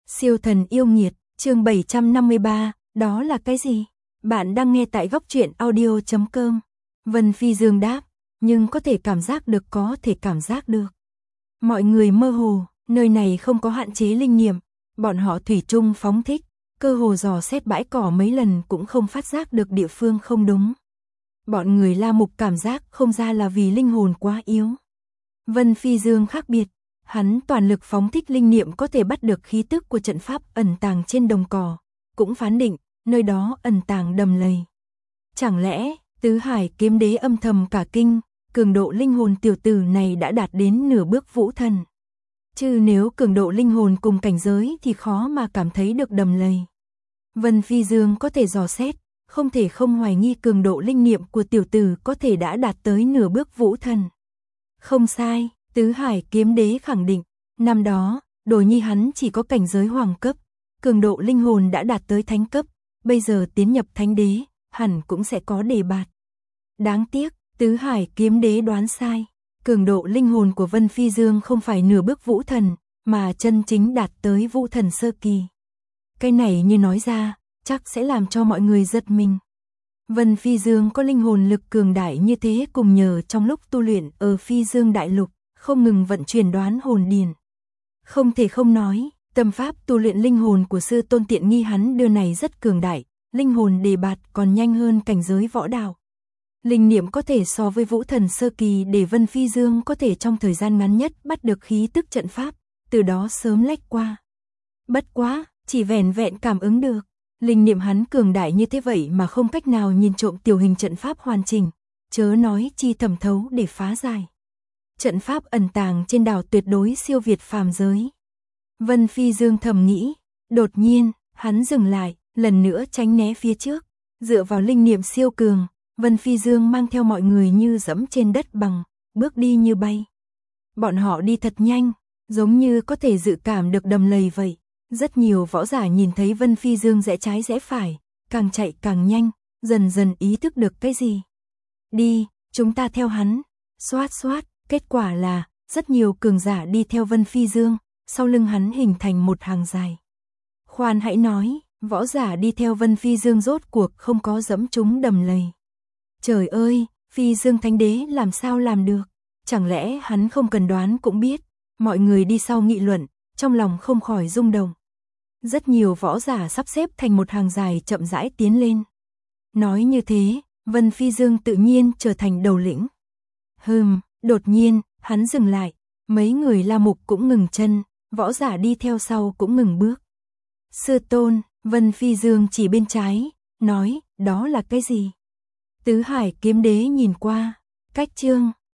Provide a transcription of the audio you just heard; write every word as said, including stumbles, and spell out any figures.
Siêu thần yêu nghiệt, chương bảy trăm năm mươi ba, đó là cái gì? Bạn đang nghe tại góc truyện audio chấm com. Vân Phi Dương đáp, nhưng có thể cảm giác được có thể cảm giác được. Mọi người mơ hồ, nơi này không có hạn chế linh nghiệm, bọn họ thủy chung phóng thích, cơ hồ dò xét bãi cỏ mấy lần cũng không phát giác được địa phương không đúng. Bọn người La Mục cảm giác không ra là vì linh hồn quá yếu. Vân Phi Dương khác biệt, hắn toàn lực phóng thích linh niệm có thể bắt được khí tức của trận pháp ẩn tàng trên đồng cỏ, cũng phán định, nơi đó ẩn tàng đầm lầy. Chẳng lẽ, Tứ Hải Kiếm Đế âm thầm cả kinh, cường độ linh hồn tiểu tử này đã đạt đến nửa bước vũ thần. Chứ nếu cường độ linh hồn cùng cảnh giới thì khó mà cảm thấy được đầm lầy. Vân Phi Dương có thể dò xét, không thể không hoài nghi cường độ linh niệm của tiểu tử có thể đã đạt tới nửa bước vũ thần. Không sai, Tứ Hải Kiếm Đế khẳng định, năm đó, Đồ Nhi hắn chỉ có cảnh giới hoàng cấp, cường độ linh hồn đã đạt tới thánh cấp, bây giờ tiến nhập thánh đế, hẳn cũng sẽ có đề bạt. Đáng tiếc, Tứ Hải Kiếm Đế đoán sai, cường độ linh hồn của Vân Phi Dương không phải nửa bước vũ thần, mà chân chính đạt tới vũ thần sơ kỳ. Cái này như nói ra, chắc sẽ làm cho mọi người giật mình. Vân Phi Dương có linh hồn lực cường đại như thế cùng nhờ trong lúc tu luyện ở Phi Dương Đại Lục, không ngừng vận chuyển đoán hồn điền. Không thể không nói, tâm pháp tu luyện linh hồn của sư tôn tiện nghi hắn đưa này rất cường đại, linh hồn đề bạt còn nhanh hơn cảnh giới võ đạo. Linh niệm có thể so với vũ thần sơ kỳ để Vân Phi Dương có thể trong thời gian ngắn nhất bắt được khí tức trận pháp, từ đó sớm lách qua. Bất quá, chỉ vẻn vẹn cảm ứng được. Linh niệm hắn cường đại như thế vậy mà không cách nào nhìn trộm tiểu hình trận pháp hoàn chỉnh, chớ nói chi thẩm thấu để phá giải. Trận pháp ẩn tàng trên đảo tuyệt đối siêu việt phàm giới. Vân Phi Dương thầm nghĩ, đột nhiên, hắn dừng lại, lần nữa tránh né phía trước, dựa vào linh niệm siêu cường, Vân Phi Dương mang theo mọi người như dẫm trên đất bằng, bước đi như bay. Bọn họ đi thật nhanh, giống như có thể dự cảm được đầm lầy vậy. Rất nhiều võ giả nhìn thấy Vân Phi Dương rẽ trái rẽ phải, càng chạy càng nhanh, dần dần ý thức được cái gì. Đi, chúng ta theo hắn, xoát xoát, kết quả là, rất nhiều cường giả đi theo Vân Phi Dương, sau lưng hắn hình thành một hàng dài. Khoan hãy nói, võ giả đi theo Vân Phi Dương rốt cuộc không có dẫm trúng đầm lầy. Trời ơi, Phi Dương Thánh Đế làm sao làm được, chẳng lẽ hắn không cần đoán cũng biết, mọi người đi sau nghị luận, trong lòng không khỏi rung động. Rất nhiều võ giả sắp xếp thành một hàng dài chậm rãi tiến lên. Nói như thế, Vân Phi Dương tự nhiên trở thành đầu lĩnh. Hừm, đột nhiên, hắn dừng lại, mấy người La Mục cũng ngừng chân, võ giả đi theo sau cũng ngừng bước. Sư tôn, Vân Phi Dương chỉ bên trái, nói, đó là cái gì? Tứ Hải Kiếm Đế nhìn qua, cách chương,